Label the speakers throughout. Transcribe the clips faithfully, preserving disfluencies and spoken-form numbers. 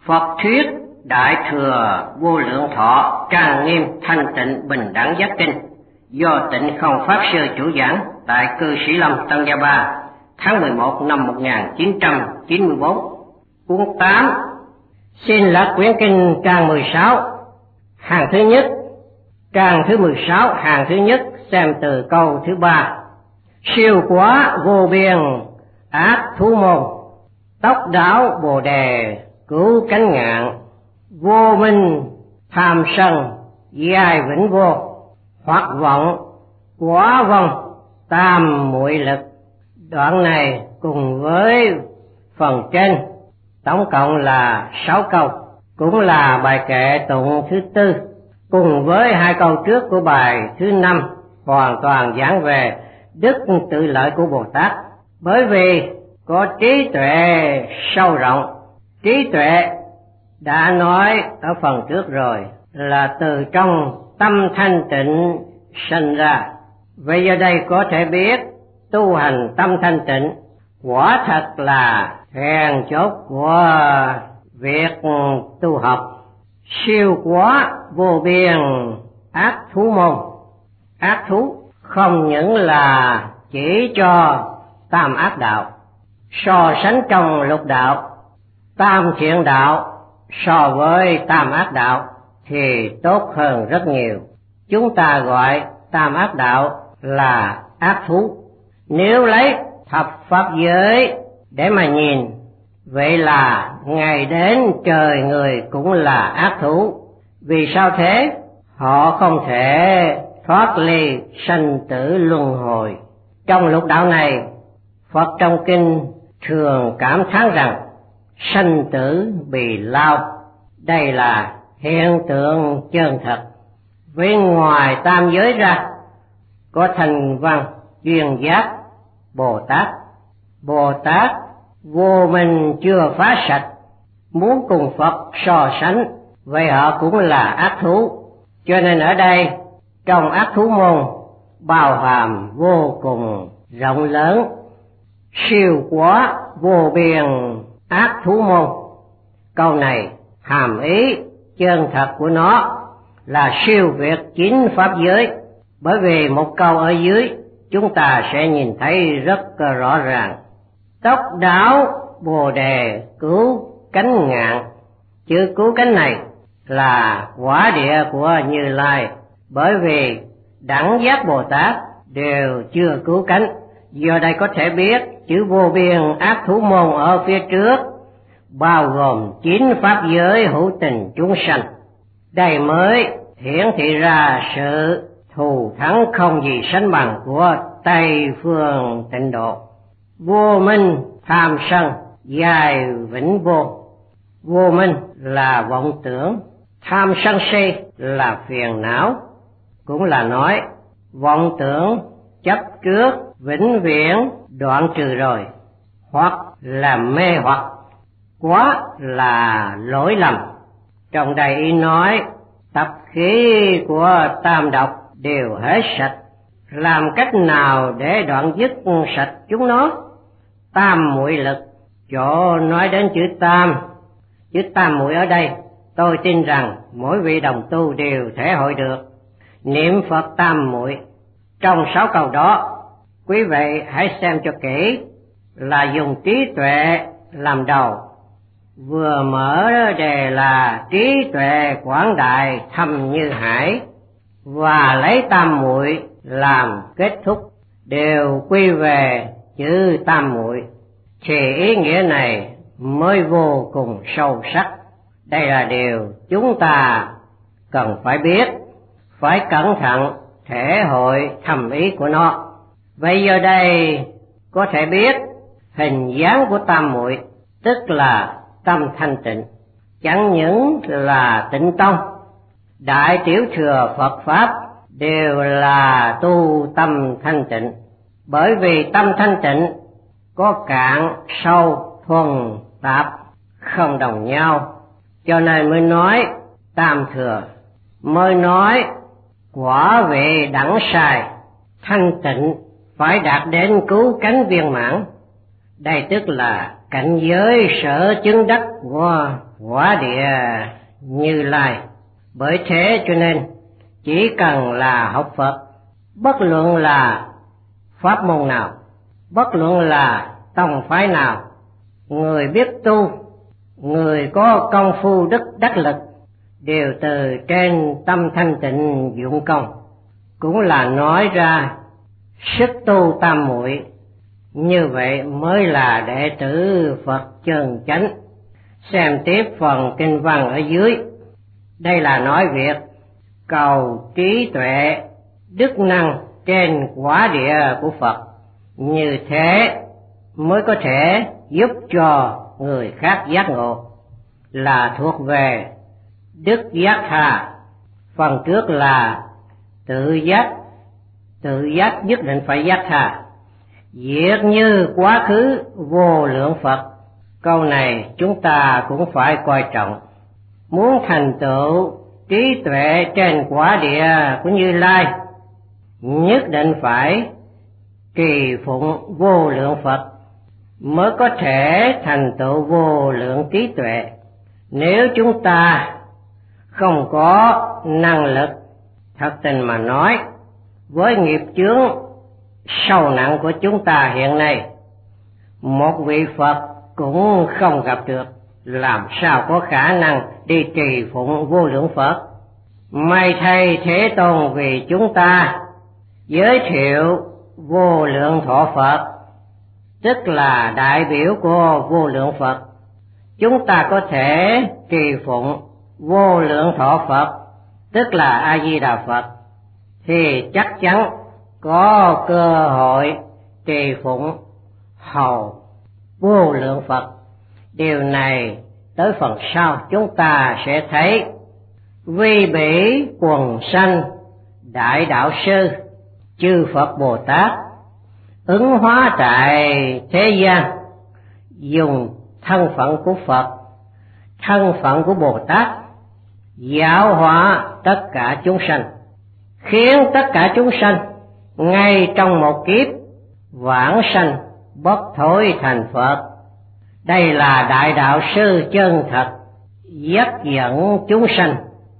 Speaker 1: Phật thuyết Đại Thừa Vô Lượng Thọ Trang Nghiêm Thanh Tịnh Bình Đẳng Giác Kinh do Tịnh Không Pháp Sư chủ giảng tại Cư Sĩ Lâm, Tân Gia Ba, tháng mười một năm một nghìn chín trăm chín mươi bốn. Cuốn tám. Xin là quyển kinh trang mười sáu, hàng thứ nhất. Trang thứ mười sáu, hàng thứ nhất, xem từ câu thứ ba. Siêu quá vô biên ác thú môn, tốc đảo bồ đề cứu cánh ngạn, vô minh tham sân giai vĩnh vô, hoặc vọng quá vong tam muội lực. Đoạn này cùng với phần trên tổng cộng là sáu câu, cũng là bài kệ tụng thứ tư, cùng với hai câu trước của bài thứ năm hoàn toàn giảng về đức tự lợi của Bồ Tát. Bởi vì có trí tuệ sâu rộng, trí tuệ đã nói ở phần trước rồi là từ trong tâm thanh tịnh sinh ra. Vậy giờ đây có thể biết tu hành tâm thanh tịnh quả thật là then chốt của việc tu học. Siêu quá vô biên ác thú môn. Ác thú không những là chỉ cho tam ác đạo, so sánh trong lục đạo, tam thiện đạo so với tam ác đạo thì tốt hơn rất nhiều. Chúng ta gọi tam ác đạo là ác thú. Nếu lấy thập pháp giới để mà nhìn, vậy là ngày đến trời người cũng là ác thú. Vì sao thế? Họ không thể thoát ly sanh tử luân hồi. Trong lục đạo này, Phật trong kinh thường cảm thán rằng sanh tử bì lao. Đây là hiện tượng chân thật. Bên ngoài tam giới ra, có thành văn duyên giác Bồ Tát. Bồ Tát vô minh chưa phá sạch, muốn cùng Phật so sánh, vậy họ cũng là ác thú. Cho nên ở đây trong ác thú môn bao hàm vô cùng rộng lớn. Siêu quá vô biên ác thú môn. Câu này hàm ý chân thật của nó là siêu việt chín pháp giới. Bởi vì một câu ở dưới chúng ta sẽ nhìn thấy rất rõ ràng. Tốc đảo bồ đề cứu cánh ngạn. Chữ cứu cánh này là quả địa của Như Lai. Bởi vì đẳng giác Bồ Tát đều chưa cứu cánh. Do đây có thể biết chữ vô biên ác thú môn ở phía trước bao gồm chín pháp giới hữu tình chúng sanh. Đây mới hiển thị ra sự thù thắng không gì sánh bằng của Tây phương tịnh độ. Vô minh tham sân giai vĩnh vô. Vô minh là vọng tưởng, tham sân si là phiền não. Cũng là nói vọng tưởng chấp trước vĩnh viễn đoạn trừ rồi. Hoặc là mê hoặc, quá là lỗi lầm. Trong đây ý nói tập khí của tam độc đều hết sạch. Làm cách nào để đoạn dứt sạch chúng nó? Tam muội lực. Chỗ nói đến chữ tam, chữ tam muội ở đây tôi tin rằng mỗi vị đồng tu đều thể hội được. Niệm Phật tam muội. Trong sáu câu đó, quý vị hãy xem cho kỹ, là dùng trí tuệ làm đầu. Vừa mở đề là trí tuệ quảng đại thâm như hải, và lấy tam muội làm kết thúc, đều quy về chữ tam muội, thì ý nghĩa này mới vô cùng sâu sắc. Đây là điều chúng ta cần phải biết, phải cẩn thận thể hội thầm ý của nó. Vậy giờ đây có thể biết hình dáng của tam muội, tức là tâm thanh tịnh. Chẳng những là tịnh tông, đại tiểu thừa Phật Pháp đều là tu tâm thanh tịnh. Bởi vì tâm thanh tịnh có cạn, sâu, thuần, tạp, không đồng nhau. Cho nên mới nói tam thừa, mới nói quả vị đẳng sai, thanh tịnh phải đạt đến cứu cánh viên mãn. Đây tức là cảnh giới sở chứng đắc của quả địa Như Lai. Bởi thế cho nên chỉ cần là học Phật, bất luận là pháp môn nào, bất luận là tông phái nào, người biết tu, người có công phu đức đắc lực, đều từ trên tâm thanh tịnh dụng công, cũng là nói ra sức tu tam muội. Như vậy mới là đệ tử Phật chân chánh. Xem tiếp phần kinh văn ở dưới. Đây là nói việc cầu trí tuệ, đức năng trên quả địa của Phật. Như thế mới có thể giúp cho người khác giác ngộ, là thuộc về đức giác tha. Phần trước là tự giác, tự giác nhất định phải giác tha. Việc như quá khứ vô lượng Phật, câu này chúng ta cũng phải coi trọng. Muốn thành tựu trí tuệ trên quả địa của Như Lai, nhất định phải trì phụng vô lượng Phật mới có thể thành tựu vô lượng trí tuệ. Nếu chúng ta không có năng lực, thật tình mà nói, với nghiệp chướng sâu nặng của chúng ta hiện nay, một vị Phật cũng không gặp được, làm sao có khả năng đi trì phụng vô lượng Phật. May thay Thế Tôn vì chúng ta giới thiệu vô lượng thọ Phật, tức là đại biểu của vô lượng Phật. Chúng ta có thể trì phụng vô lượng thọ Phật, tức là A Di Đà Phật, thì chắc chắn có cơ hội trì phụng hầu vô lượng Phật. Điều này tới phần sau chúng ta sẽ thấy. Vi bỉ quần sanh đại đạo sư chư Phật Bồ Tát ứng hóa tại thế gian, dùng thân phận của Phật, thân phận của Bồ Tát giáo hóa tất cả chúng sanh, khiến tất cả chúng sanh ngay trong một kiếp vãng sanh bất thối thành Phật. Đây là đại đạo sư chân thật, dắt dẫn chúng sanh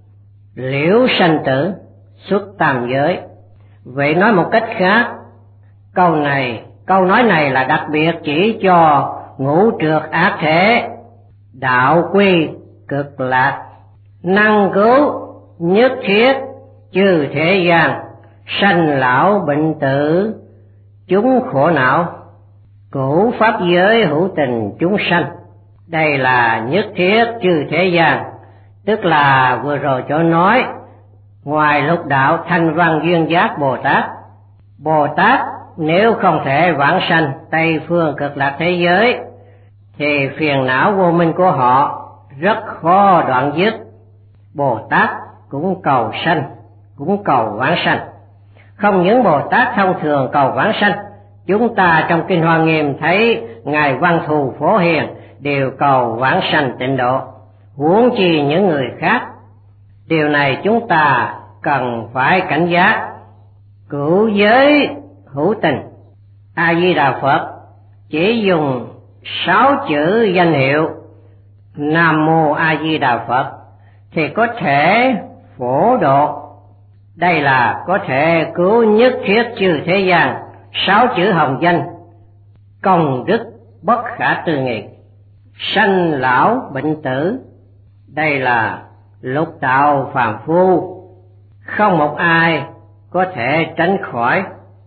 Speaker 1: liễu sanh tử, xuất tam giới. Vậy nói một cách khác, câu này, câu nói này là đặc biệt chỉ cho ngũ trược ác thể, đạo quy cực lạc, năng cứu nhất thiết chư thế gian, sanh lão bệnh tử chúng khổ não, cửu pháp giới hữu tình chúng sanh. Đây là nhất thiết chư thế gian, tức là vừa rồi chỗ nói ngoài lục đạo thanh văn duyên giác Bồ Tát. Bồ Tát nếu không thể vãng sanh Tây phương cực lạc thế giới, thì phiền não vô minh của họ rất khó đoạn dứt. Bồ Tát cũng cầu sanh, cũng cầu vãng sanh. Không những Bồ Tát thông thường cầu vãng sanh, chúng ta trong Kinh Hoa Nghiêm thấy Ngài Văn Thù Phổ Hiền đều cầu vãng sanh tịnh độ, huống chi những người khác. Điều này chúng ta cần phải cảnh giác. Cửu giới hữu tình, A Di Đà Phật chỉ dùng sáu chữ danh hiệu Nam Mô A Di Đà Phật thì có thể phổ độ. Đây là có thể cứu nhất thiết chư thế gian. Sáu chữ hồng danh công đức bất khả tư nghị, sanh lão bệnh tử. Đây là lục đạo phàm phu, không một ai có thể tránh khỏi.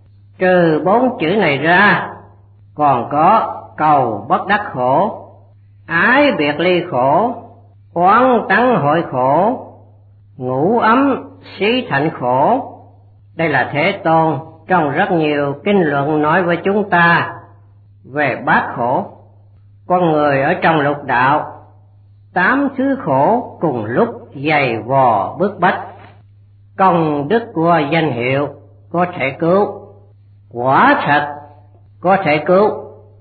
Speaker 1: Trừ bốn chữ này ra, còn có cầu bất đắc khổ, ái biệt ly khổ, oán tắng hội khổ, ngủ ấm xí thạnh khổ. Đây là Thế Tôn trong rất nhiều kinh luận nói với chúng ta về bát khổ. Con người ở trong lục đạo, tám thứ khổ cùng lúc dày vò bức bách. Công đức của danh hiệu có thể cứu, quả thật có thể cứu.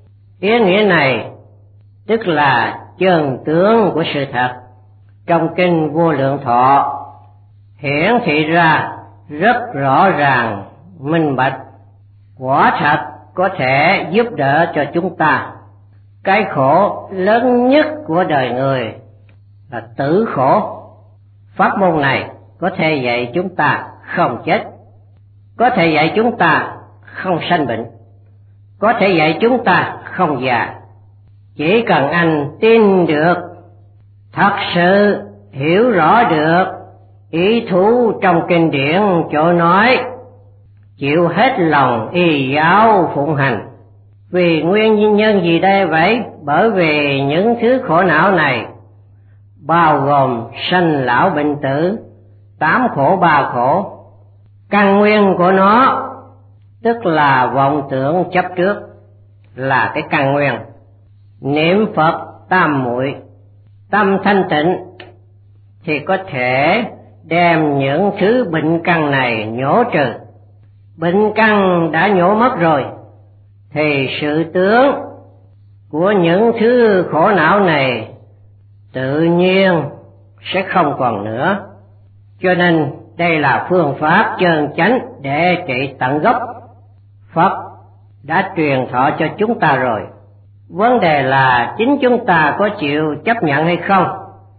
Speaker 1: Ý nghĩa này tức là chân tướng của sự thật. Trong Kinh Vô Lượng Thọ hiển thị ra rất rõ ràng minh bạch, quả thật có thể giúp đỡ cho chúng ta. Cái khổ lớn nhất của đời người là tử khổ. Pháp môn này có thể dạy chúng ta không chết, có thể dạy chúng ta không sanh bệnh, có thể dạy chúng ta không già. Chỉ cần anh tin được, thật sự hiểu rõ được ý thú trong kinh điển chỗ nói, chịu hết lòng y giáo phụng hành. Vì nguyên nhân gì đây vậy? Bởi vì những thứ khổ não này bao gồm sanh lão bệnh tử, tám khổ ba khổ. Căn nguyên của nó tức là vọng tưởng chấp trước, là cái căn nguyên. Niệm Phật tam muội, tâm thanh tịnh thì có thể đem những thứ bệnh căn này nhổ trừ. Bệnh căn đã nhổ mất rồi thì sự tướng của những thứ khổ não này tự nhiên sẽ không còn nữa. Cho nên đây là phương pháp chân chánh để trị tận gốc. Phật đã truyền thọ cho chúng ta rồi. Vấn đề là chính chúng ta có chịu chấp nhận hay không?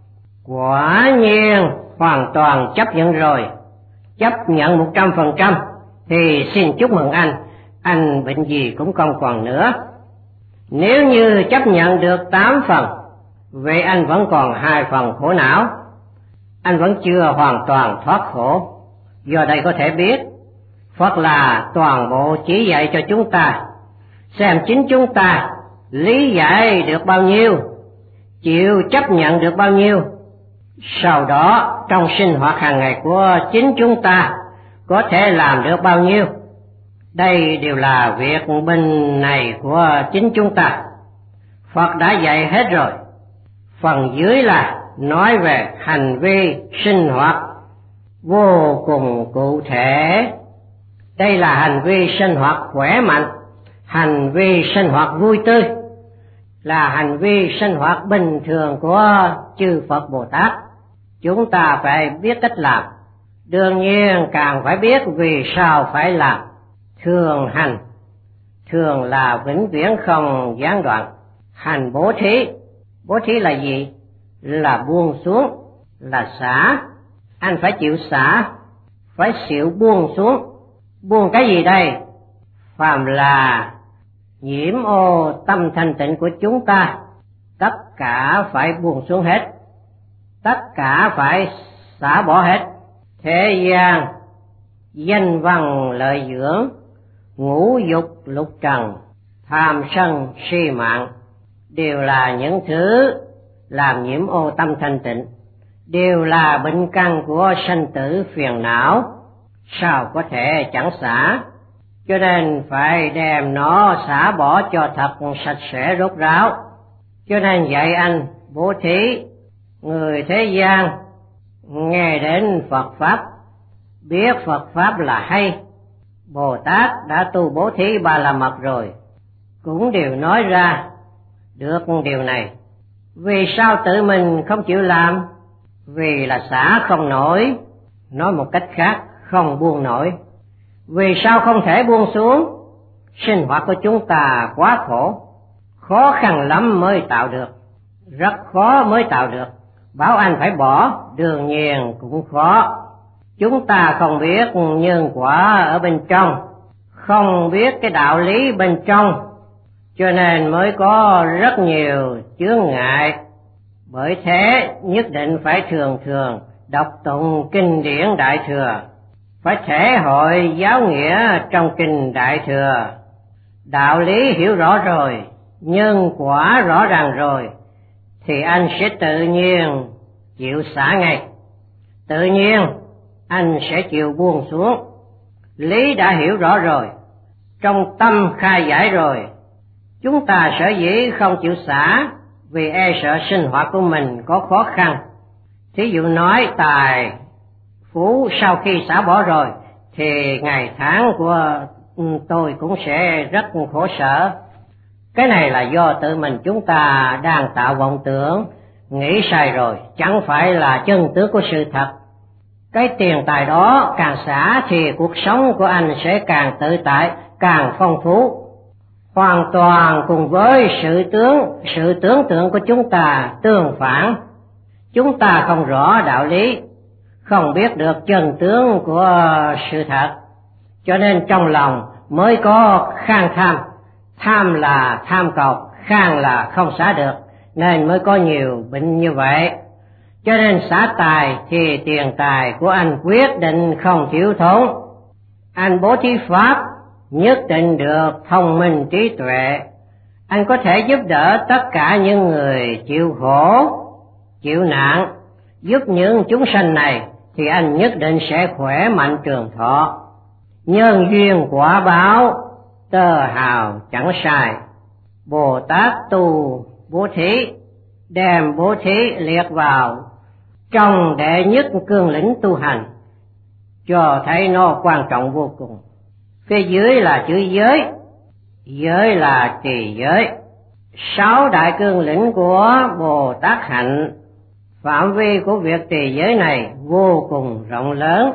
Speaker 1: Quả nhiên hoàn toàn chấp nhận rồi. Chấp nhận một trăm phần trăm thì xin chúc mừng anh, anh bệnh gì cũng không còn nữa. Nếu như chấp nhận được tám phần, vậy anh vẫn còn hai phần khổ não. Anh vẫn chưa hoàn toàn thoát khổ. Do đây có thể biết, Phật là toàn bộ chỉ dạy cho chúng ta, xem chính chúng ta lý giải được bao nhiêu, chịu chấp nhận được bao nhiêu. Sau đó trong sinh hoạt hàng ngày của chính chúng ta có thể làm được bao nhiêu. Đây đều là việc bên này của chính chúng ta. Phật đã dạy hết rồi. Phần dưới là nói về hành vi sinh hoạt vô cùng cụ thể. Đây là hành vi sinh hoạt khỏe mạnh, hành vi sinh hoạt vui tươi, là hành vi sinh hoạt bình thường của chư Phật Bồ Tát. Chúng ta phải biết cách làm, đương nhiên càng phải biết vì sao phải làm. Thường hành, thường là vĩnh viễn không gián đoạn. Hành bố thí, bố thí là gì? Là buông xuống, là xả. Anh phải chịu xả, phải chịu buông xuống. Buông cái gì đây? Phàm là nhiễm ô tâm thanh tịnh của chúng ta, tất cả phải buông xuống hết, tất cả phải xả bỏ hết. Thế gian, danh văn lợi dưỡng, ngũ dục lục trần, tham sân si mạng, đều là những thứ làm nhiễm ô tâm thanh tịnh, đều là bệnh căn của sanh tử phiền não. Sao có thể chẳng xả? Cho nên phải đem nó xả bỏ cho thật sạch sẽ rốt ráo. Cho nên dạy anh bố thí. Người thế gian nghe đến Phật Pháp, biết Phật Pháp là hay. Bồ Tát đã tu bố thí ba la mật rồi, cũng đều nói ra được điều này. Vì sao tự mình không chịu làm? Vì là xả không nổi. Nói một cách khác, không buông nổi. Vì sao không thể buông xuống? Sinh hoạt của chúng ta quá khổ, khó khăn lắm mới tạo được, rất khó mới tạo được. Bảo anh phải bỏ, đương nhiên cũng khó. Chúng ta không biết nhân quả ở bên trong, không biết cái đạo lý bên trong, cho nên mới có rất nhiều chướng ngại. Bởi thế nhất định phải thường thường đọc tụng kinh điển Đại Thừa, phải thể hội giáo nghĩa trong kinh Đại Thừa. Đạo lý hiểu rõ rồi, nhân quả rõ ràng rồi, thì anh sẽ tự nhiên chịu xả ngay. Tự nhiên anh sẽ chịu buông xuống. Lý đã hiểu rõ rồi, trong tâm khai giải rồi. Chúng ta sở dĩ không chịu xả vì e sợ sinh hoạt của mình có khó khăn. Thí dụ nói tài phú sau khi xả bỏ rồi thì ngày tháng của tôi cũng sẽ rất khổ sở. Cái này là do tự mình chúng ta đang tạo vọng tưởng, nghĩ sai rồi, chẳng phải là chân tướng của sự thật. Cái tiền tài đó càng xả thì cuộc sống của anh sẽ càng tự tại, càng phong phú. hoàn toàn cùng với sự tướng, sự tưởng tượng của chúng ta tương phản. Chúng ta không rõ đạo lý, không biết được chân tướng của sự thật, cho nên trong lòng mới có khang tham. Tham là tham cầu, khang là không xả được, nên mới có nhiều bệnh như vậy. Cho nên xả tài thì tiền tài của anh quyết định không thiếu thốn. Anh bố thí pháp nhất định được thông minh trí tuệ. Anh có thể giúp đỡ tất cả những người chịu khổ, chịu nạn, giúp những chúng sanh này thì anh nhất định sẽ khỏe mạnh trường thọ. Nhân duyên quả báo tơ hào chẳng sai. Bồ Tát tu bố thí, đem bố thí liệt vào trong đệ nhất cương lĩnh tu hành, cho thấy nó quan trọng vô cùng. Phía dưới là chữ giới, giới là trì giới. Sáu đại cương lĩnh của Bồ Tát hạnh, phạm vi của việc trì giới này vô cùng rộng lớn,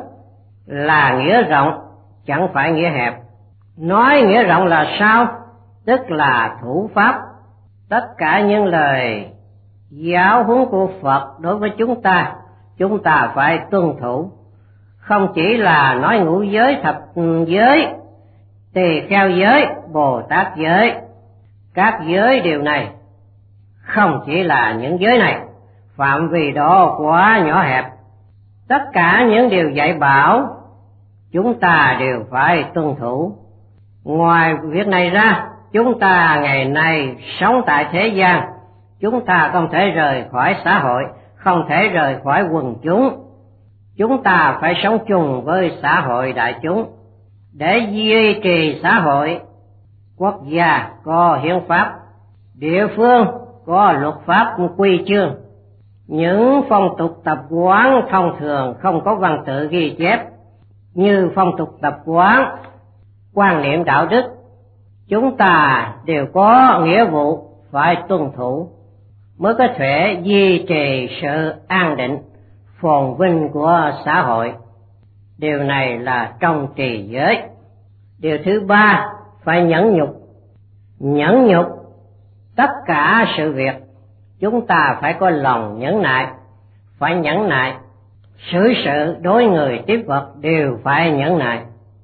Speaker 1: là nghĩa rộng, chẳng phải nghĩa hẹp. Nói nghĩa rộng là sao? Tức là thủ pháp. Tất cả những lời giáo huấn của Phật đối với chúng ta, chúng ta phải tuân thủ. Không chỉ là nói ngũ giới, thập giới, tỳ kheo giới, Bồ Tát giới. Các giới điều này không chỉ là những giới này, phạm vi đó quá nhỏ hẹp. Tất cả những điều dạy bảo chúng ta đều phải tuân thủ. Ngoài việc này ra, chúng ta ngày nay sống tại thế gian, chúng ta không thể rời khỏi xã hội, không thể rời khỏi quần chúng. Chúng ta phải sống chung với xã hội đại chúng. Để duy trì xã hội, quốc gia có hiến pháp, địa phương có luật pháp quy chương. Những phong tục tập quán thông thường không có văn tự ghi chép, như phong tục tập quán, quan niệm đạo đức, chúng ta đều có nghĩa vụ phải tuân thủ, mới có thể duy trì sự an định, phồn vinh của xã hội. Điều này là trong trì giới. Điều thứ ba, phải nhẫn nhục. Nhẫn nhục tất cả sự việc, chúng ta phải có lòng nhẫn nại, phải nhẫn nại. Xử sự đối người tiếp vật đều phải nhẫn nại.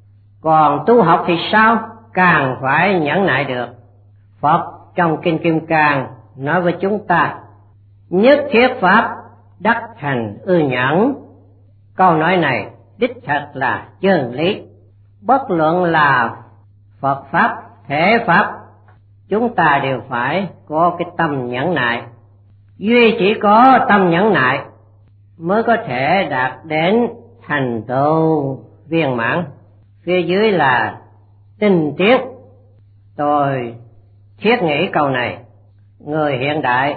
Speaker 1: Còn tu học thì sao? Càng phải nhẫn nại được. Phật trong Kinh Kim Cang nói với chúng ta, nhất thiết pháp đắc thành ư nhẫn. Câu nói này đích thật là chân lý. Bất luận là Phật pháp, thể pháp, chúng ta đều phải có cái tâm nhẫn nại. Duy chỉ có tâm nhẫn nại mới có thể đạt đến thành tựu viên mãn. Phía dưới là tinh tiến. Tôi thiết nghĩ câu này, người hiện đại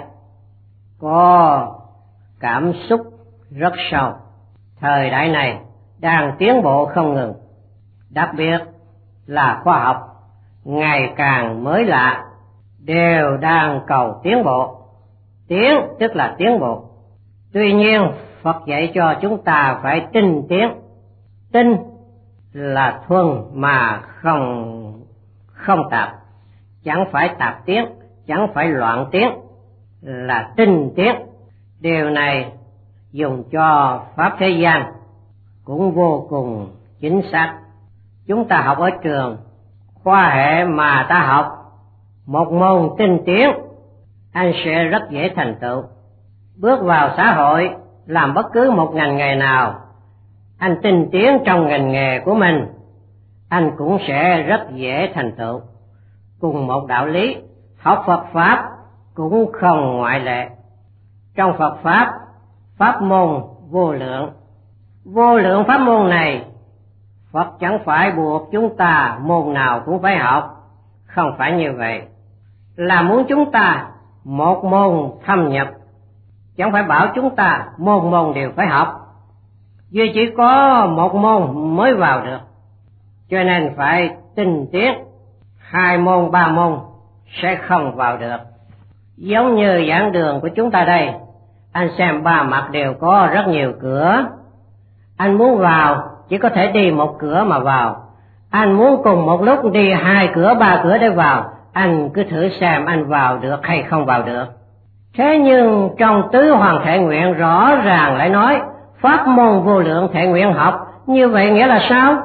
Speaker 1: có cảm xúc rất sâu. Thời đại này đang tiến bộ không ngừng, đặc biệt là khoa học ngày càng mới lạ, đều đang cầu tiến bộ. Tiến tức là tiến bộ. Tuy nhiên Phật dạy cho chúng ta phải tinh tiến. Tinh là thuần mà không không tạp, chẳng phải tạp tiến, chẳng phải loạn tiến, là tinh tiến. Điều này dùng cho pháp thế gian cũng vô cùng chính xác. Chúng ta học ở trường khoa hệ mà ta học một môn tinh tiến, anh sẽ rất dễ thành tựu. Bước vào xã hội, làm bất cứ một ngành nghề nào, anh tinh tiến trong ngành nghề của mình, anh cũng sẽ rất dễ thành tựu. Cùng một đạo lý, học Phật Pháp cũng không ngoại lệ. Trong Phật Pháp, pháp môn vô lượng. Vô lượng pháp môn này, Phật chẳng phải buộc chúng ta môn nào cũng phải học, không phải như vậy. Là muốn chúng ta một môn thâm nhập, chẳng phải bảo chúng ta môn môn đều phải học. Vì chỉ có một môn mới vào được, cho nên phải tinh tiến. Hai môn, ba môn sẽ không vào được. Giống như giảng đường của chúng ta đây, anh xem ba mặt đều có rất nhiều cửa. Anh muốn vào chỉ có thể đi một cửa mà vào. Anh muốn cùng một lúc đi hai cửa, ba cửa để vào, anh cứ thử xem anh vào được hay không vào được. Thế nhưng trong tứ hoàng thể nguyện rõ ràng lại nói pháp môn vô lượng thể nguyện học, như vậy nghĩa là sao?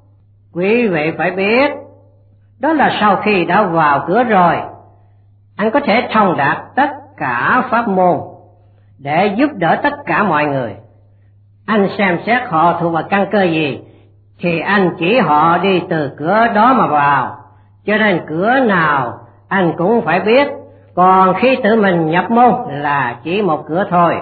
Speaker 1: Quý vị phải biết, đó là sau khi đã vào cửa rồi, anh có thể thông đạt tất cả pháp môn để giúp đỡ tất cả mọi người. Anh xem xét họ thuộc vào căn cơ gì thì anh chỉ họ đi từ cửa đó mà vào, cho nên cửa nào anh cũng phải biết. Còn khi tự mình nhập môn là chỉ một cửa thôi.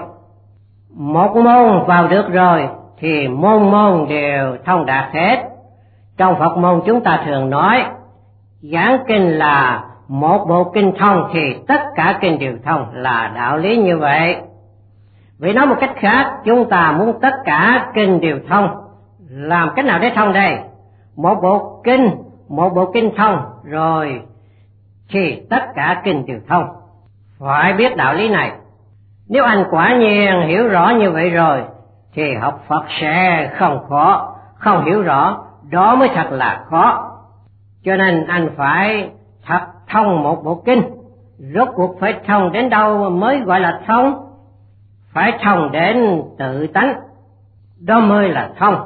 Speaker 1: Một môn vào được rồi thì môn môn đều thông đạt hết. Trong Phật môn chúng ta thường nói giảng kinh là một bộ kinh thông thì tất cả kinh đều thông, là đạo lý như vậy. Vì nói một cách khác, chúng ta muốn tất cả kinh đều thông, làm cách nào để thông đây? Một bộ kinh, một bộ kinh thông rồi thì tất cả kinh đều thông. Phải biết đạo lý này. Nếu anh quả nhiên hiểu rõ như vậy rồi thì học Phật sẽ không khó. Không hiểu rõ đó mới thật là khó. Cho nên anh phải thật thông một bộ kinh. Rốt cuộc phải thông đến đâu mới gọi là thông? Phải thông đến tự tánh, đó mới là thông.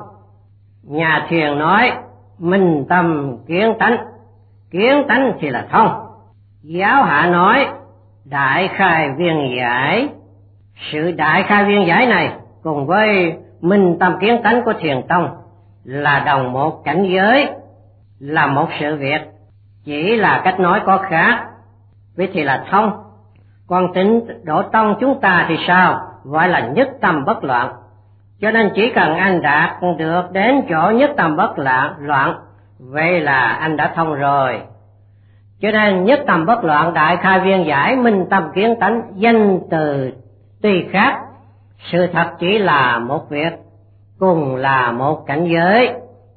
Speaker 1: Nhà thiền nói minh tâm kiến tánh, kiến tánh thì là thông. Giáo hạ nói đại khai viên giải. Sự đại khai viên giải này cùng với minh tâm kiến tánh của thiền tông là đồng một cảnh giới, là một sự việc, chỉ là cách nói có khác. Vậy thì là thông. Còn Tịnh Độ Tông chúng ta thì sao? Gọi là nhất tâm bất loạn. Cho nên chỉ cần anh đạt được đến chỗ nhất tâm bất loạn, vậy là anh đã thông rồi. Cho nên nhất tâm bất loạn, đại khai viên giải, minh tâm kiến tánh, danh từ tuy khác, sự thật chỉ là một việc, cùng là một cảnh giới.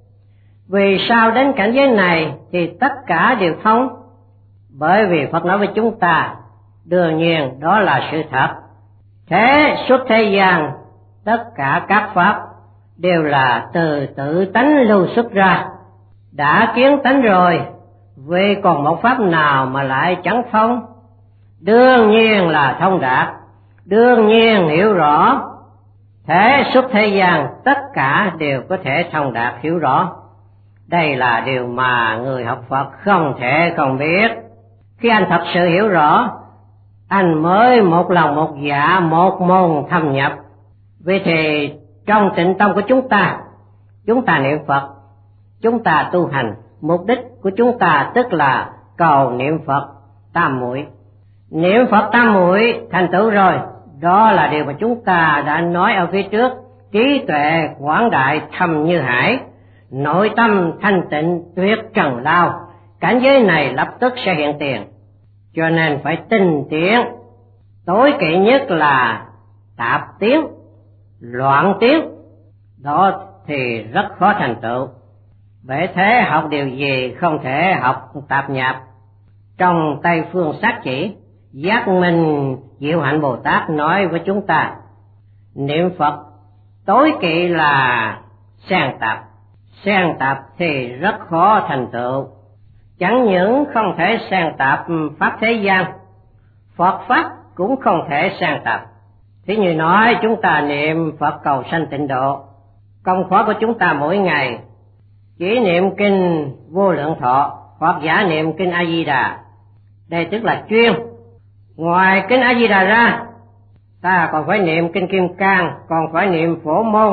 Speaker 1: Vì sao đến cảnh giới này thì tất cả đều thông? Bởi vì Phật nói với chúng ta, đương nhiên đó là sự thật. Thế suốt thế gian, tất cả các pháp đều là từ tự tánh lưu xuất ra. Đã kiến tánh rồi, vì còn một pháp nào mà lại chẳng thông? Đương nhiên là thông đạt, đương nhiên hiểu rõ. Thế suốt thế gian, tất cả đều có thể thông đạt hiểu rõ. Đây là điều mà người học Phật không thể không biết. Khi anh thật sự hiểu rõ, anh mới một lòng một dạ một môn thâm nhập. Vì thì trong Tịnh Tông của chúng ta, chúng ta niệm Phật, chúng ta tu hành, mục đích của chúng ta tức là cầu niệm Phật tam muội. Niệm Phật tam muội thành tựu rồi, đó là điều mà chúng ta đã nói ở phía trước. Trí tuệ quảng đại thâm như hải, nội tâm thanh tịnh tuyệt trần lao, cảnh giới này lập tức sẽ hiện tiền. Cho nên phải tinh tiến. Tối kỵ nhất là tạp tiến, loạn tiến, đó thì rất khó thành tựu. Bởi thế học điều gì không thể học tạp nhạp. Trong Tây Phương Sát Chỉ, Giác Minh Diệu Hạnh Bồ Tát nói với chúng ta, niệm Phật tối kỵ là xen tạp. Xen tạp thì rất khó thành tựu. Chẳng những không thể xen tạp pháp thế gian, Phật pháp cũng không thể xen tạp. Thí như nói chúng ta niệm Phật cầu sanh tịnh độ, công khóa của chúng ta mỗi ngày chỉ niệm kinh Vô Lượng Thọ hoặc giả niệm kinh A Di Đà. Đây tức là chuyên. Ngoài kinh A Di Đà ra, ta còn phải niệm kinh Kim Cang, còn phải niệm Phổ Môn,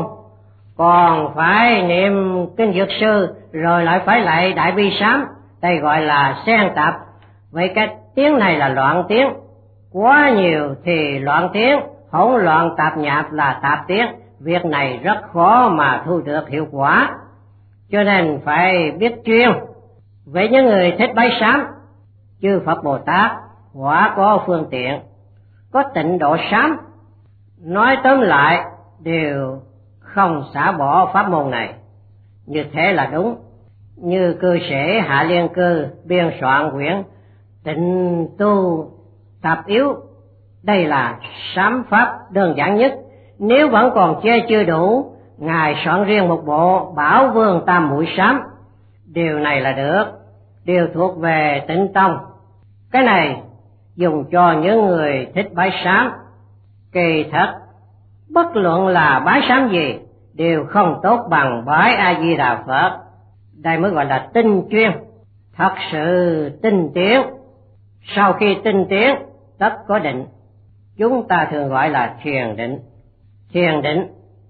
Speaker 1: còn phải niệm kinh Dược Sư, rồi lại phải lại Đại Bi Sám. Đây gọi là xen tạp. Vậy cái tiếng này là loạn tiếng. Quá nhiều thì loạn tiếng, hỗn loạn tạp nhạp là tạp tiếng. Việc này rất khó mà thu được hiệu quả, cho nên phải biết chuyên. Vậy những người thích bái sám, chư Phật Bồ Tát quả có phương tiện, có Tịnh Độ Sám. Nói tóm lại đều không xả bỏ pháp môn này. Như thế là đúng. Như cư sĩ Hạ Liên Cư biên soạn quyển Tịnh Tu Tạp Yếu, đây là sám pháp đơn giản nhất. Nếu vẫn còn chê chưa đủ, Ngài soạn riêng một bộ Bảo Vương Tam Muội Sám. Điều này là được, đều thuộc về Tịnh Tông, Cái này dùng cho những người thích bái sám. Kỳ thật, bất luận là bái sám gì đều không tốt bằng bái A Di Đà Phật. Đây mới gọi là tinh chuyên, thật sự tinh tiến. Sau khi tinh tiến, tất có định. Chúng ta thường gọi là thiền định. Thiền định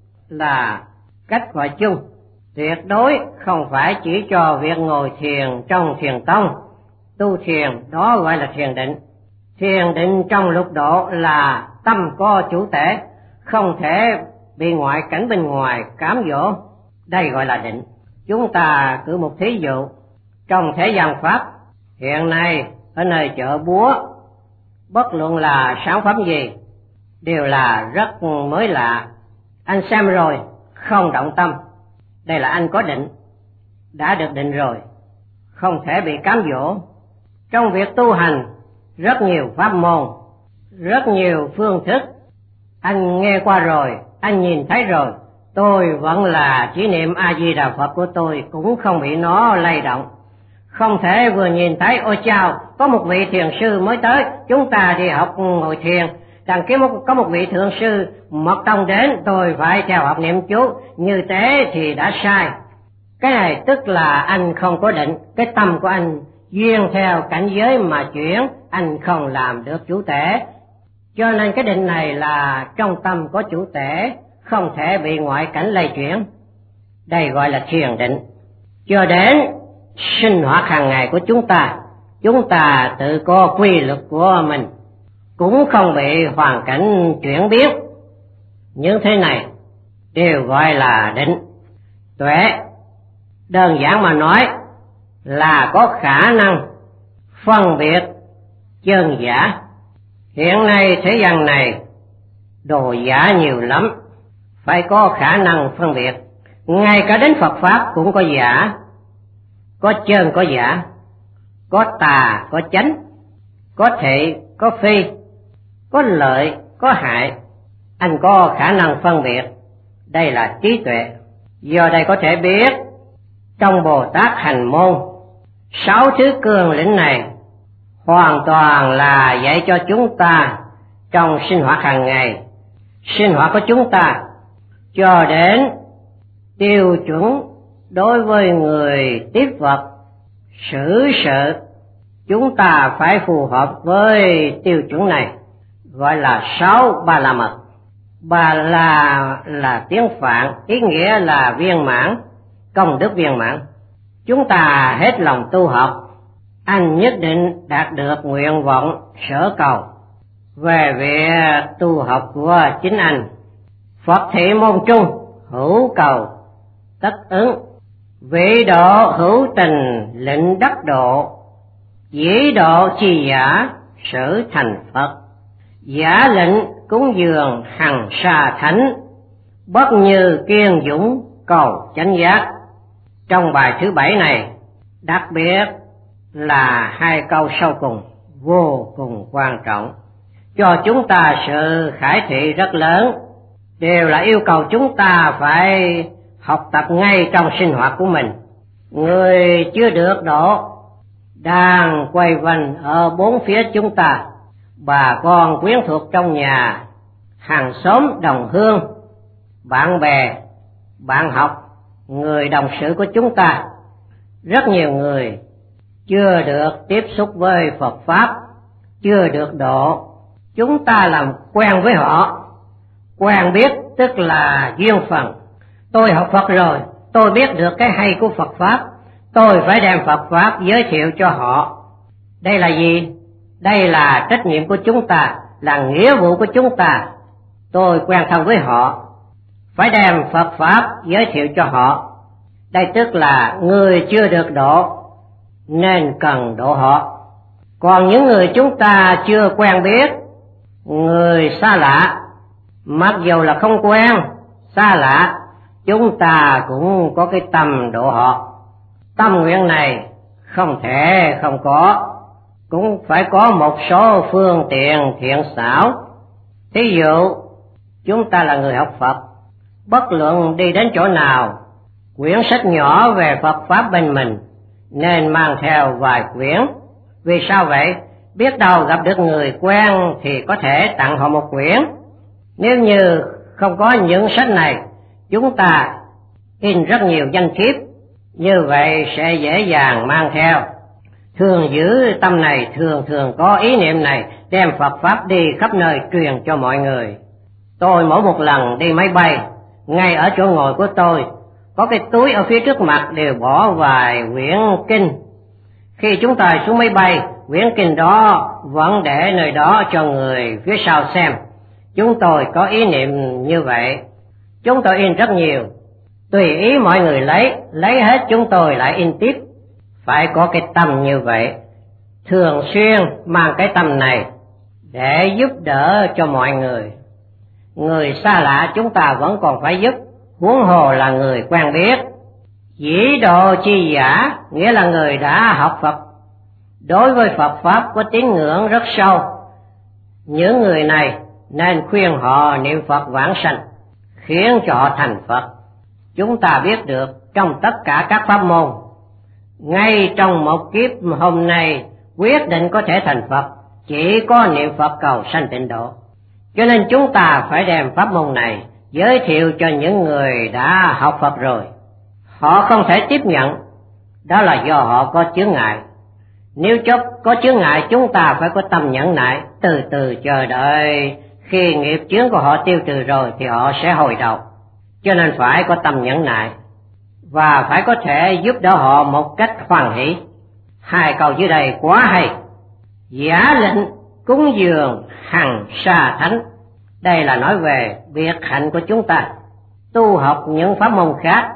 Speaker 1: là cách gọi chung, tuyệt đối không phải chỉ cho việc ngồi thiền trong thiền tông. Tu thiền đó gọi là thiền định. Thiền định trong lục độ là tâm có chủ thể, không thể bị ngoại cảnh bên ngoài cám dỗ. Đây gọi là định. Chúng ta cử một thí dụ, trong thế gian Pháp hiện nay ở nơi chợ búa, bất luận là sản phẩm gì đều là rất mới lạ. Anh xem rồi không động tâm, đây là anh có định, đã được định rồi, không thể bị cám dỗ. Trong việc tu hành rất nhiều pháp môn, rất nhiều phương thức, anh nghe qua rồi, anh nhìn thấy rồi, tôi vẫn là chỉ niệm A Di Đà Phật của tôi, cũng không bị nó lay động. Không thể vừa nhìn thấy ôi chao, có một vị thiền sư mới tới, chúng ta đi học ngồi thiền, đằng kia có một vị thượng sư mật tông đến, tôi phải theo học niệm chú, như thế thì đã sai. Cái này tức là anh không có định, cái tâm của anh duyên theo cảnh giới mà chuyển, anh không làm được chủ thể. Cho nên cái định này là trong tâm có chủ thể, không thể bị ngoại cảnh lay chuyển. Đây gọi là thiền định. Cho đến sinh hoạt hàng ngày của chúng ta, chúng ta tự có quy luật của mình, cũng không bị hoàn cảnh chuyển biến. Những thế này đều gọi là định. Tuệ, đơn giản mà nói là có khả năng phân biệt chân giả. Hiện nay thế gian này đồ giả nhiều lắm, phải có khả năng phân biệt. Ngay cả đến Phật Pháp cũng có giả, có chân có giả, có tà có chánh, có thị có phi, có lợi có hại. Anh có khả năng phân biệt, đây là trí tuệ. Do đây có thể biết trong Bồ Tát hành môn, sáu thứ cương lĩnh này hoàn toàn là dạy cho chúng ta trong sinh hoạt hàng ngày, sinh hoạt của chúng ta, cho đến tiêu chuẩn đối với người tiếp vật, xử sự, chúng ta phải phù hợp với tiêu chuẩn này, gọi là sáu ba la mật. Ba la là tiếng Phạn, ý nghĩa là viên mãn, công đức viên mãn. Chúng ta hết lòng tu học, anh nhất định đạt được nguyện vọng sở cầu. Về việc tu học của chính anh, Phật thị môn trung, hữu cầu tất ứng, vị độ hữu tình lệnh đắc độ, dĩ độ chi giả sở thành Phật, giả lệnh cúng dường hằng sa thánh, bất như kiên dũng cầu chánh giác. Trong bài thứ bảy này đặc biệt là hai câu sau cùng vô cùng quan trọng, cho chúng ta sự khải thị rất lớn, đều là yêu cầu chúng ta phải học tập ngay trong sinh hoạt của mình. Người chưa được độ đang quay quanh ở bốn phía chúng ta, bà con quyến thuộc trong nhà, hàng xóm đồng hương, bạn bè, bạn học, người đồng sự của chúng ta. Rất nhiều người chưa được tiếp xúc với Phật Pháp, chưa được độ. Chúng ta làm quen với họ, quen biết tức là duyên phận. Tôi học Phật rồi, tôi biết được cái hay của Phật Pháp, tôi phải đem Phật Pháp giới thiệu cho họ. Đây là gì? Đây là trách nhiệm của chúng ta, là nghĩa vụ của chúng ta. Tôi quen thân với họ, phải đem Phật Pháp giới thiệu cho họ. Đây tức là người chưa được độ, nên cần độ họ. Còn những người chúng ta chưa quen biết, người xa lạ, mặc dù là không quen, xa lạ, chúng ta cũng có cái tâm độ họ. Tâm nguyện này không thể không có, cũng phải có một số phương tiện thiện xảo. Thí dụ, chúng ta là người học Phật, bất luận đi đến chỗ nào, quyển sách nhỏ về Phật Pháp bên mình, nên mang theo vài quyển. Vì sao vậy? biết đâu gặp được người quen thì có thể tặng họ một quyển. Nếu như không có những sách này, chúng ta in rất nhiều danh thiếp, như vậy sẽ dễ dàng mang theo. Thường giữ tâm này, thường thường có ý niệm này, đem Phật Pháp đi khắp nơi truyền cho mọi người. Tôi mỗi một lần đi máy bay, ngay ở chỗ ngồi của tôi, có cái túi ở phía trước mặt đều bỏ vài quyển kinh. Khi chúng ta xuống máy bay, quyển kinh đó vẫn để nơi đó cho người phía sau xem. Chúng tôi có ý niệm như vậy. Chúng tôi in rất nhiều, tùy ý mọi người lấy, lấy hết chúng tôi lại in tiếp. Phải có cái tâm như vậy, thường xuyên mang cái tâm này để giúp đỡ cho mọi người. Người xa lạ chúng ta vẫn còn phải giúp, huống hồ là người quen biết. Dĩ độ chi giả, nghĩa là người đã học Phật, đối với Phật Pháp có tín ngưỡng rất sâu. Những người này nên khuyên họ niệm Phật vãng sanh, khiến cho họ thành Phật. Chúng ta biết được trong tất cả các pháp môn, ngay trong một kiếp hôm nay quyết định có thể thành Phật, chỉ có niệm Phật cầu sanh tịnh độ. Cho nên chúng ta phải đem pháp môn này giới thiệu cho những người đã học Phật rồi. Họ không thể tiếp nhận, đó là do họ có chướng ngại. Nếu chốc có chướng ngại, chúng ta phải có tâm nhẫn nại, từ từ chờ đợi. Khi nghiệp chướng của họ tiêu trừ rồi thì họ sẽ hồi đầu. Cho nên phải có tâm nhẫn nại, và phải có thể giúp đỡ họ một cách hoan hỷ. Hai câu dưới đây quá hay. Giả lệnh cúng dường hằng sa thánh. Đây là nói về biệt hạnh của chúng ta. Tu học những pháp môn khác,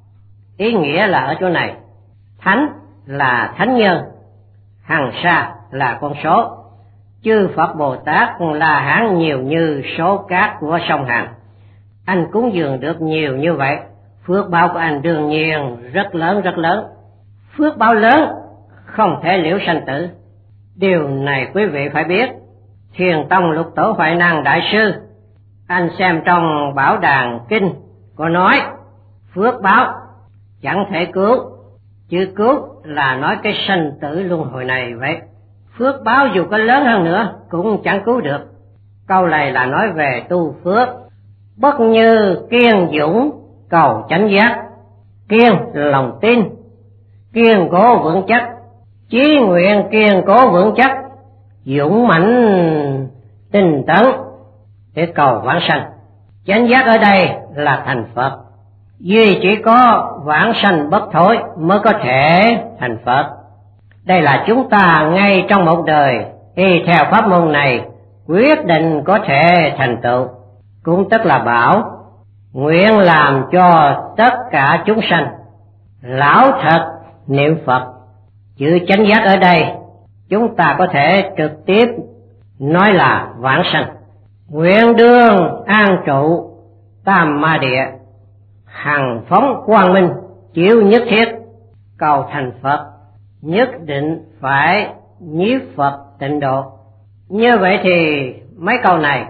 Speaker 1: ý nghĩa là ở chỗ này. Thánh là thánh nhân, hằng sa là con số. Chư Phật Bồ Tát là hán nhiều như số cát của sông Hằng. Anh cúng dường được nhiều như vậy, phước báo của anh đương nhiên rất lớn rất lớn. Phước báo lớn không thể liễu sanh tử. Điều này quý vị phải biết. Thiền Tông Lục Tổ Huệ Năng Đại Sư, anh xem trong Bảo Đàn Kinh có nói phước báo chẳng thể cứu. Chữ cứu là nói cái sanh tử luân hồi này vậy. Phước báo dù có lớn hơn nữa cũng chẳng cứu được. Câu này là nói về tu phước. Bất như kiên dũng cầu chánh giác. Kiên là lòng tin, kiên cố vững chắc, chí nguyện kiên cố vững chắc, dũng mãnh tinh tấn để cầu vãng sanh. Chánh giác ở đây là thành Phật. Duy chỉ có vãng sanh bất thối mới có thể thành Phật. Đây là chúng ta ngay trong một đời y theo pháp môn này quyết định có thể thành tựu. Cũng tức là bảo nguyện làm cho tất cả chúng sanh lão thật niệm Phật. Chữ chánh giác ở đây chúng ta có thể trực tiếp nói là vãng sanh. Nguyện đương an trụ tam ma địa, hằng phóng quang minh chiếu nhất thiết. Cầu thành Phật nhất định phải nhiếp Phật tịnh độ. Như vậy thì mấy câu này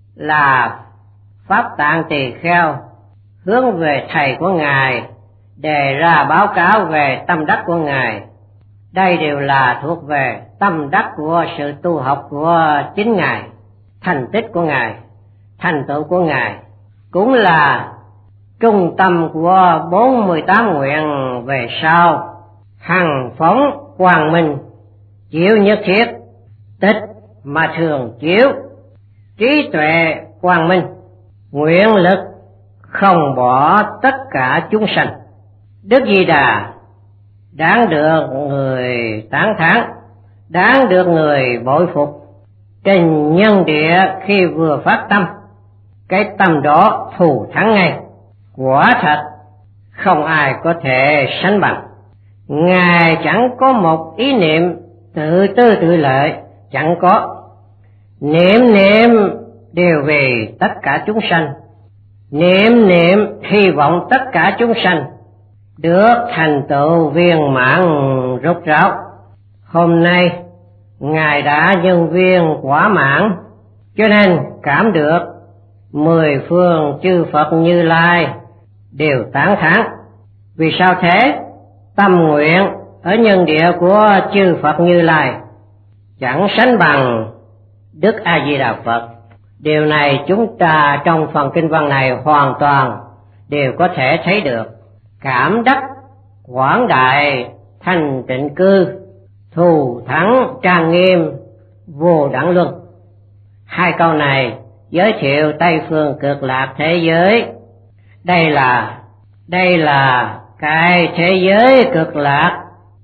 Speaker 1: là Pháp Tạng Tỳ Kheo hướng về thầy của Ngài, đề ra báo cáo về tâm đắc của Ngài. Đây đều là thuộc về tâm đắc của sự tu học của chính Ngài, thành tích của Ngài, thành tựu của Ngài, cũng là trung tâm của bốn mươi tám nguyện về sau. Hằng phóng quang minh chiếu nhất thiết, tích mà thường chiếu, trí tuệ quang minh, nguyện lực không bỏ tất cả chúng sanh. Đức Di Đà đáng được người tán thán, đáng được người bội phục. Trình nhân địa khi vừa phát tâm, cái tâm đó thù thắng ngay. Quả thật không ai có thể sánh bằng. Ngài chẳng có một ý niệm tự tư tự lợi, chẳng có. Niệm niệm đều vì tất cả chúng sanh, niệm niệm hy vọng tất cả chúng sanh được thành tựu viên mãn rốt ráo. Hôm nay Ngài đã nhân viên quả mãn, cho nên cảm được mười phương chư Phật Như Lai đều tán thán. Vì sao thế? Tâm nguyện ở nhân địa của chư Phật Như Lai chẳng sánh bằng Đức A Di Đà Phật. Điều này chúng ta trong phần kinh văn này hoàn toàn đều có thể thấy được. Cảm đắc quảng đại thanh tịnh cư, thù thắng trang nghiêm vô đẳng luân. Hai câu này giới thiệu Tây phương cực lạc thế giới. Đây là đây là cái thế giới cực lạc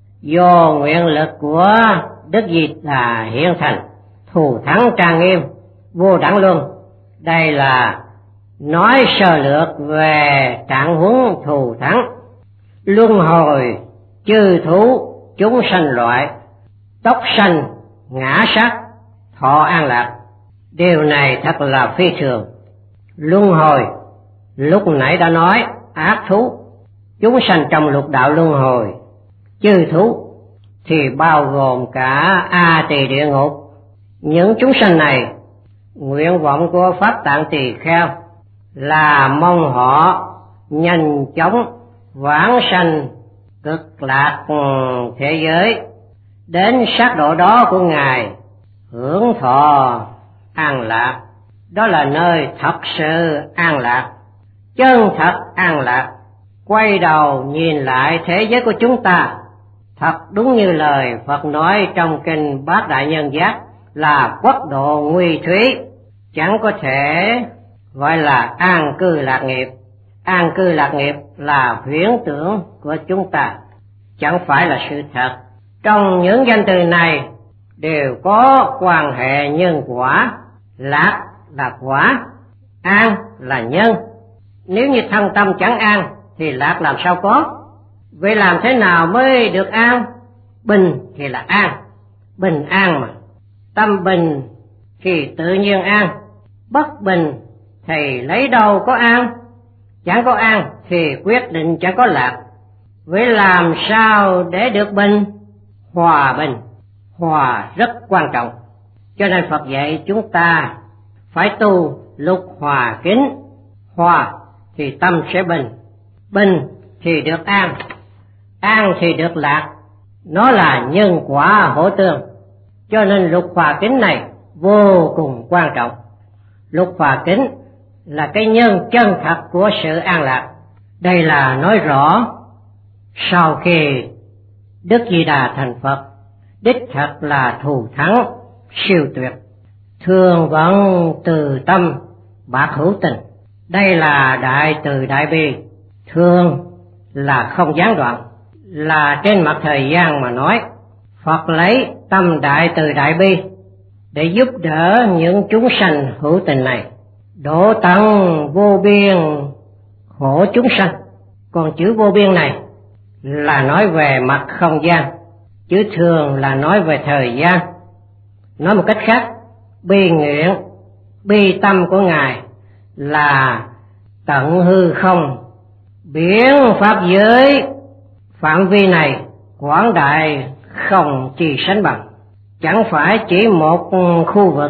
Speaker 1: do nguyện lực của Đức Di Đà hiện thành, thù thắng trang nghiêm vô đẳng luân. Đây là nói sơ lược về trạng huống thù thắng, luân hồi chư thú chúng sanh loại, tốc sanh ngã sát thọ an lạc. Điều này thật là phi thường. Luân hồi lúc nãy đã nói ác thú, chúng sanh trong lục đạo luân hồi. Chư thú thì bao gồm cả A Tỳ địa ngục. Những chúng sanh này, nguyện vọng của Pháp Tạng Tỳ Kheo là mong họ nhanh chóng vãng sanh cực lạc thế giới, đến sát độ đó của Ngài hưởng thọ an lạc. Đó là nơi thật sự an lạc, chân thật an lạc. Quay đầu nhìn lại thế giới của chúng ta, thật đúng như lời Phật nói trong kinh Bát Đại Nhân Giác là quốc độ nguy thúy, chẳng có thể gọi là an cư lạc nghiệp. An cư lạc nghiệp là huyễn tưởng của chúng ta, chẳng phải là sự thật. Trong những danh từ này đều có quan hệ nhân quả. Lạc là quả, an là nhân. Nếu như thân tâm chẳng an thì lạc làm sao có? Vậy làm thế nào mới được an? Bình thì là an, bình an mà. Tâm bình thì tự nhiên an, bất bình thì lấy đâu có an. Chẳng có an thì quyết định chẳng có lạc. Vậy làm sao để được bình? Hòa bình, hòa rất quan trọng. Cho nên Phật dạy chúng ta phải tu lục hòa kính. Hòa thì tâm sẽ bình, bình thì được an, an thì được lạc. Nó là nhân quả hỗ tương. Cho nên lục hòa kính này vô cùng quan trọng. Lục hòa kính là cái nhân chân thật của sự an lạc. Đây là nói rõ sau khi Đức Di Đà thành Phật, đích thật là thù thắng siêu tuyệt, thường vẫn từ tâm bạc hữu tình. Đây là đại từ đại bi, thường là không gián đoạn. Là trên mặt thời gian mà nói, Phật lấy tâm đại từ đại bi để giúp đỡ những chúng sanh hữu tình này, độ tận vô biên khổ chúng sanh. Còn chữ vô biên này là nói về mặt không gian, chữ thường là nói về thời gian. Nói một cách khác, bi nguyện, bi tâm của Ngài là tận hư không, biến pháp giới. Phạm vi này quảng đại không chi sánh bằng. Chẳng phải chỉ một khu vực,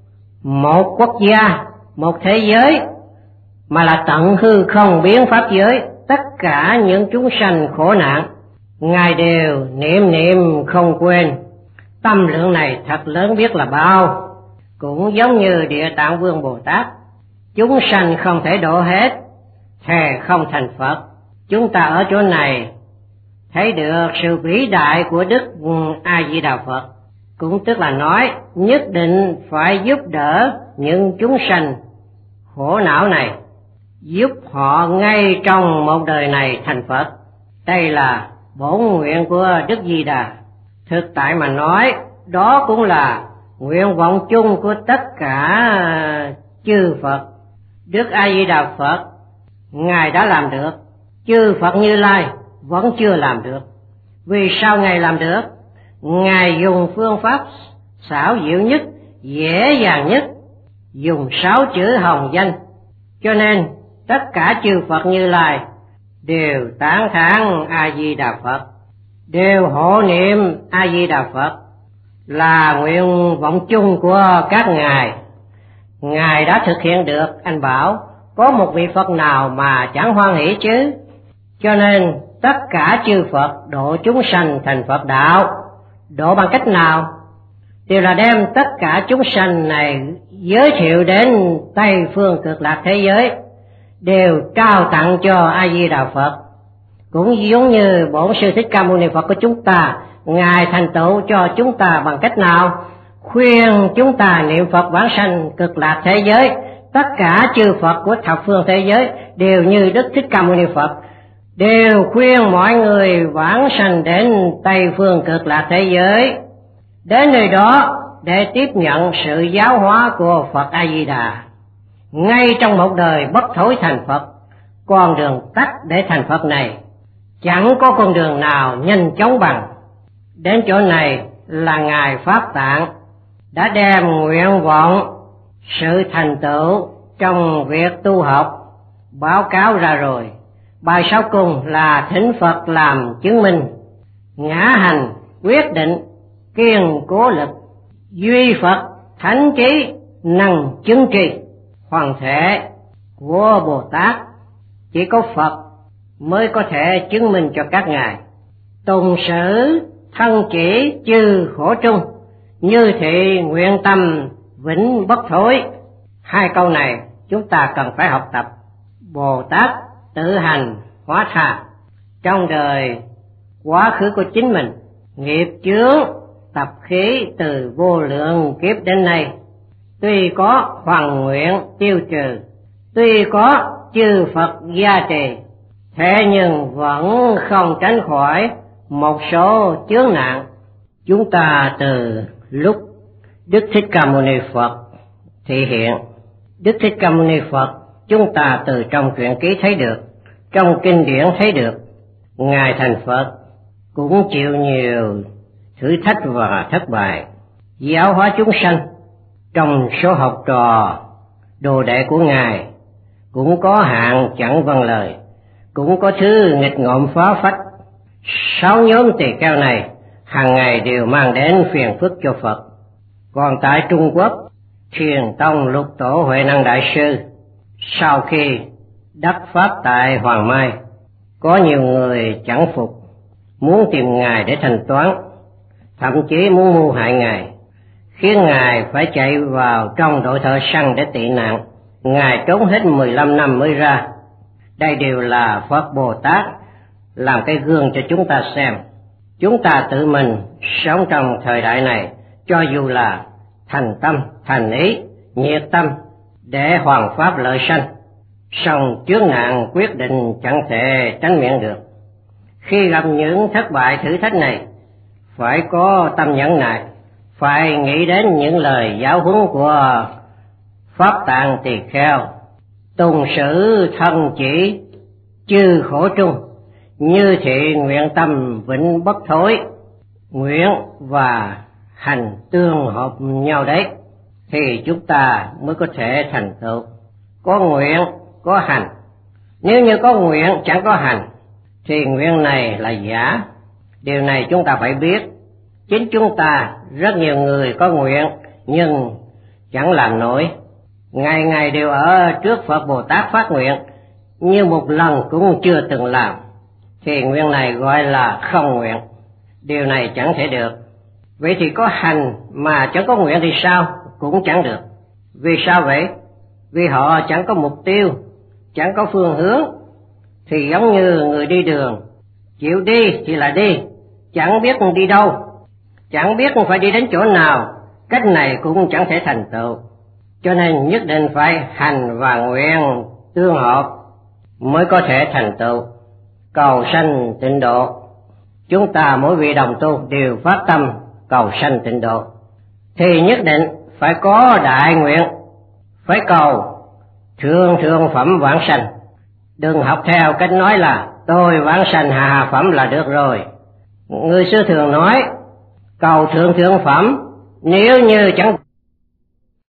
Speaker 1: một quốc gia, một thế giới, mà là tận hư không biến pháp giới. Tất cả những chúng sanh khổ nạn, Ngài đều niệm niệm không quên. Tâm lượng này thật lớn biết là bao. Cũng giống như Địa Tạng Vương Bồ Tát, chúng sanh không thể độ hết, thề không thành Phật. Chúng ta ở chỗ này thấy được sự vĩ đại của Đức A Di Đà Phật, cũng tức là nói nhất định phải giúp đỡ những chúng sanh khổ não này, giúp họ ngay trong một đời này thành Phật. Đây là bổn nguyện của Đức Di Đà. Thực tại mà nói, đó cũng là nguyện vọng chung của tất cả chư Phật. Đức A Di Đà Phật Ngài đã làm được, chư Phật Như Lai vẫn chưa làm được. Vì sao Ngài làm được? Ngài dùng phương pháp xảo diệu nhất, dễ dàng nhất, dùng sáu chữ hồng danh. Cho nên tất cả chư Phật Như Lai đều tán thán A Di Đà Phật, đều hộ niệm A Di Đà Phật, là nguyện vọng chung của các ngài. Ngài đã thực hiện được, anh bảo có một vị Phật nào mà chẳng hoan hỷ chứ? Cho nên tất cả chư Phật độ chúng sanh thành Phật đạo. Độ bằng cách nào? đều là đem tất cả chúng sanh này giới thiệu đến Tây phương Cực Lạc thế giới, đều trao tặng cho A Di Đà Phật. Cũng giống như Bổn Sư Thích Ca Mâu Ni Phật của chúng ta, Ngài thành tựu cho chúng ta bằng cách nào? Khuyên chúng ta niệm Phật vãng sanh Cực Lạc thế giới. Tất cả chư Phật của thập phương thế giới đều như Đức Thích Ca Mâu Ni Phật, đều khuyên mọi người vãng sanh đến Tây phương Cực Lạc thế giới, đến nơi đó để tiếp nhận sự giáo hóa của Phật A Di Đà. Ngay trong một đời bất thối thành Phật, con đường tắt để thành Phật này chẳng có con đường nào nhanh chóng bằng. Đến chỗ này là Ngài Pháp Tạng đã đem nguyện vọng sự thành tựu trong việc tu học báo cáo ra rồi. Bài sau cùng là thỉnh Phật làm chứng minh, ngã hành quyết định kiên cố lực, duy Phật thánh trí năng chứng trì. Hoàng thể của Bồ Tát chỉ có Phật mới có thể chứng minh cho các ngài. Tùng sử thân chỉ chư khổ trung, như thị nguyện tâm vĩnh bất thối. Hai câu này chúng ta cần phải học tập. Bồ Tát tự hành hóa tha trong đời quá khứ của chính mình, nghiệp chướng tập khí từ vô lượng kiếp đến nay, tuy có hoàn nguyện tiêu trừ, tuy có chư Phật gia trì, thế nhưng vẫn không tránh khỏi một số chướng nạn. Chúng ta từ lúc Đức Thích Ca Mâu Ni Phật thị hiện, Đức Thích Ca Mâu Ni Phật chúng ta từ trong truyện ký thấy được, trong kinh điển thấy được, Ngài thành Phật cũng chịu nhiều thử thách và thất bại, giáo hóa chúng sanh. Trong số học trò đồ đệ của Ngài cũng có hạng chẳng vâng lời, cũng có thứ nghịch ngợm phá phách. Sáu nhóm tỳ kheo này hàng ngày đều mang đến phiền phức cho Phật. Còn tại Trung Quốc, Thiền Tông Lục Tổ Huệ Năng Đại Sư sau khi đắc pháp tại Hoàng Mai, có nhiều người chẳng phục, muốn tìm Ngài để thanh toán, thậm chí muốn mưu hại Ngài, khiến Ngài phải chạy vào trong đội thợ săn để tị nạn. Ngài trốn hết mười lăm năm mới ra. Đây đều là Phật Bồ Tát làm cái gương cho chúng ta xem. Chúng ta tự mình sống trong thời đại này, cho dù là thành tâm, thành ý, nhiệt tâm để hoàn pháp lợi sanh, song chướng nạn quyết định chẳng thể tránh miễn được. Khi gặp những thất bại thử thách này, phải có tâm nhẫn nại, phải nghĩ đến những lời giáo huấn của Pháp Tạng Tỳ Kheo: tùng sử thân chỉ chư khổ trung, như thị nguyện tâm vĩnh bất thối. Nguyện và hành tương hợp nhau đấy, thì chúng ta mới có thể thành tựu. Có nguyện, có hành. Nếu như có nguyện chẳng có hành, thì nguyện này là giả. Điều này chúng ta phải biết. Chính chúng ta, rất nhiều người có nguyện nhưng chẳng làm nổi. Ngày ngày đều ở trước Phật Bồ Tát phát nguyện, nhưng một lần cũng chưa từng làm, thì nguyện này gọi là không nguyện. Điều này chẳng thể được. Vậy thì có hành mà chẳng có nguyện thì sao? Cũng chẳng được. Vì sao vậy? Vì họ chẳng có mục tiêu, chẳng có phương hướng. Thì giống như người đi đường, chịu đi thì là đi, chẳng biết đi đâu, chẳng biết phải đi đến chỗ nào, cách này cũng chẳng thể thành tựu. Cho nên nhất định phải hành và nguyện tương hợp mới có thể thành tựu. Cầu sanh tịnh độ, chúng ta mỗi vị đồng tu đều phát tâm cầu sanh tịnh độ, thì nhất định phải có đại nguyện, phải cầu thượng thượng phẩm vãng sanh. Đừng học theo cách nói là tôi vãng sanh hạ hạ phẩm là được rồi. Người xưa thường nói cầu thượng thượng phẩm, nếu như chẳng